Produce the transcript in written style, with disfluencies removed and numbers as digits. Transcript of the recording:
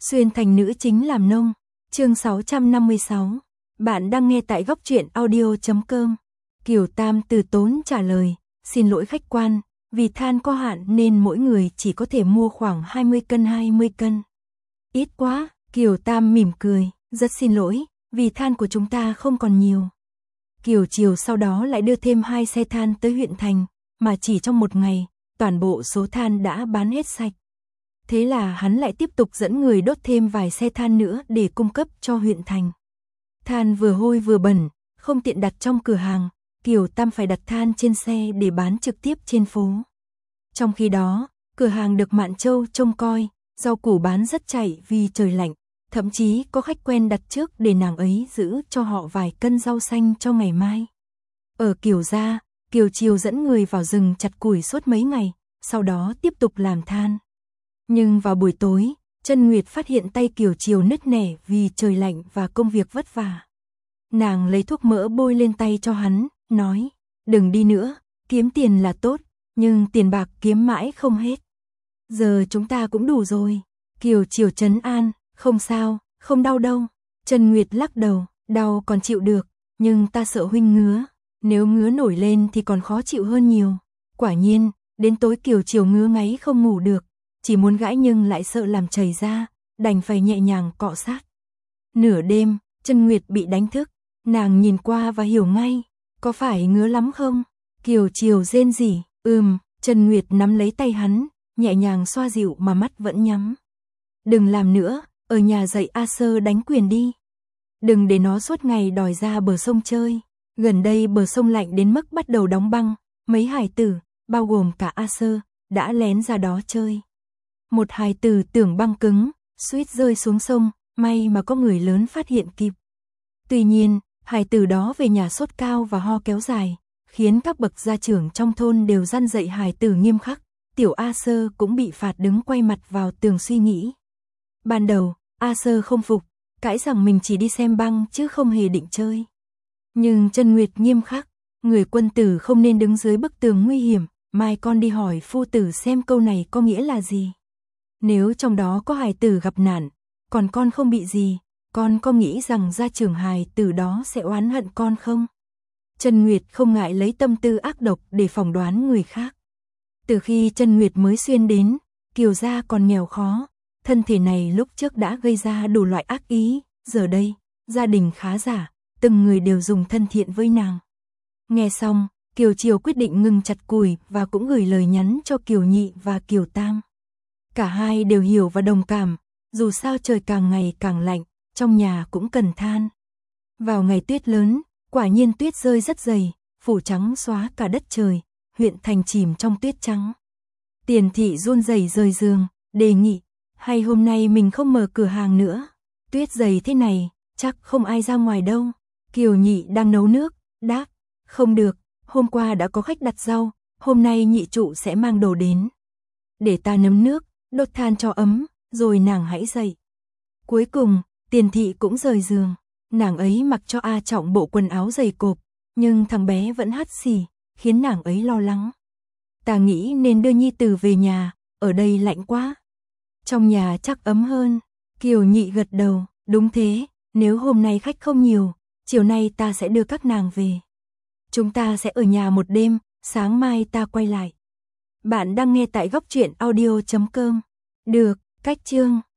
Xuyên thành nữ chính làm nông. Chương 656. Bạn đang nghe tại góc truyện audio.com. Kiều Tam từ tốn trả lời, xin lỗi khách quan, vì than có hạn nên mỗi người chỉ có thể mua khoảng 20 cân. Ít quá, Kiều Tam mỉm cười, rất xin lỗi, vì than của chúng ta không còn nhiều. Kiều Chiều sau đó lại đưa thêm 2 xe than tới huyện thành, mà chỉ trong một ngày, toàn bộ số than đã bán hết sạch. Thế là hắn lại tiếp tục dẫn người đốt thêm vài xe than nữa để cung cấp cho huyện thành. Than vừa hôi vừa bẩn, không tiện đặt trong cửa hàng, Kiều Tam phải đặt than trên xe để bán trực tiếp trên phố. Trong khi đó, cửa hàng được Mạn Châu trông coi, rau củ bán rất chạy vì trời lạnh, thậm chí có khách quen đặt trước để nàng ấy giữ cho họ vài cân rau xanh cho ngày mai. Ở Kiều gia, Kiều Chiều dẫn người vào rừng chặt củi suốt mấy ngày, sau đó tiếp tục làm than. Nhưng vào buổi tối, Trân Nguyệt phát hiện tay Kiều Chiều nứt nẻ vì trời lạnh và công việc vất vả. Nàng lấy thuốc mỡ bôi lên tay cho hắn, nói, đừng đi nữa, kiếm tiền là tốt, nhưng tiền bạc kiếm mãi không hết. Giờ chúng ta cũng đủ rồi. Kiều Chiều trấn an, không sao, không đau đâu. Trân Nguyệt lắc đầu, đau còn chịu được, nhưng ta sợ huynh ngứa. Nếu ngứa nổi lên thì còn khó chịu hơn nhiều. Quả nhiên, đến tối Kiều Chiều ngứa ngáy không ngủ được, chỉ muốn gãi nhưng lại sợ làm chảy ra, đành phải nhẹ nhàng cọ sát. Nửa đêm, Trân Nguyệt bị đánh thức, nàng nhìn qua và hiểu ngay, có phải ngứa lắm không? Kiều Chiều rên rỉ, Trân Nguyệt nắm lấy tay hắn, nhẹ nhàng xoa dịu mà mắt vẫn nhắm. Đừng làm nữa, ở nhà dạy A Sơ đánh quyền đi. Đừng để nó suốt ngày đòi ra bờ sông chơi. Gần đây bờ sông lạnh đến mức bắt đầu đóng băng, mấy hài tử, bao gồm cả A Sơ, đã lén ra đó chơi. Một hài tử tưởng băng cứng, suýt rơi xuống sông, may mà có người lớn phát hiện kịp. Tuy nhiên, hài tử đó về nhà sốt cao và ho kéo dài, khiến các bậc gia trưởng trong thôn đều răn dạy hài tử nghiêm khắc. Tiểu A Sơ cũng bị phạt đứng quay mặt vào tường suy nghĩ. Ban đầu, A Sơ không phục, cãi rằng mình chỉ đi xem băng chứ không hề định chơi. Nhưng Trân Nguyệt nghiêm khắc, người quân tử không nên đứng dưới bức tường nguy hiểm, mai con đi hỏi phu tử xem câu này có nghĩa là gì. Nếu trong đó có hài tử gặp nạn, còn con không bị gì, con có nghĩ rằng gia trưởng hài tử đó sẽ oán hận con không? Trân Nguyệt không ngại lấy tâm tư ác độc để phỏng đoán người khác. Từ khi Trân Nguyệt mới xuyên đến, Kiều gia còn nghèo khó, thân thể này lúc trước đã gây ra đủ loại ác ý, giờ đây, gia đình khá giả, từng người đều dùng thân thiện với nàng. Nghe xong, Kiều Chiều quyết định ngừng chặt củi và cũng gửi lời nhắn cho Kiều Nhị và Kiều Tam. Cả hai đều hiểu và đồng cảm, dù sao trời càng ngày càng lạnh, trong nhà cũng cần than. Vào ngày tuyết lớn, quả nhiên tuyết rơi rất dày, phủ trắng xóa cả đất trời, huyện thành chìm trong tuyết trắng. Tiền Thị run rẩy rời giường, đề nghị, hay hôm nay mình không mở cửa hàng nữa, tuyết dày thế này, chắc không ai ra ngoài đâu. Kiều Nhị đang nấu nước, đáp, không được, hôm qua đã có khách đặt rau, hôm nay nhị trụ sẽ mang đồ đến. Để ta nấm nước, đốt than cho ấm, rồi nàng hãy dậy. Cuối cùng, Tiền Thị cũng rời giường, nàng ấy mặc cho A Trọng bộ quần áo dày cộp, nhưng thằng bé vẫn hắt xì, khiến nàng ấy lo lắng. Ta nghĩ nên đưa nhi tử về nhà, ở đây lạnh quá. Trong nhà chắc ấm hơn. Kiều Nhị gật đầu, đúng thế, nếu hôm nay khách không nhiều, chiều nay ta sẽ đưa các nàng về. Chúng ta sẽ ở nhà một đêm, sáng mai ta quay lại. Bạn đang nghe tại góc truyện audio.com. Được, cách chương.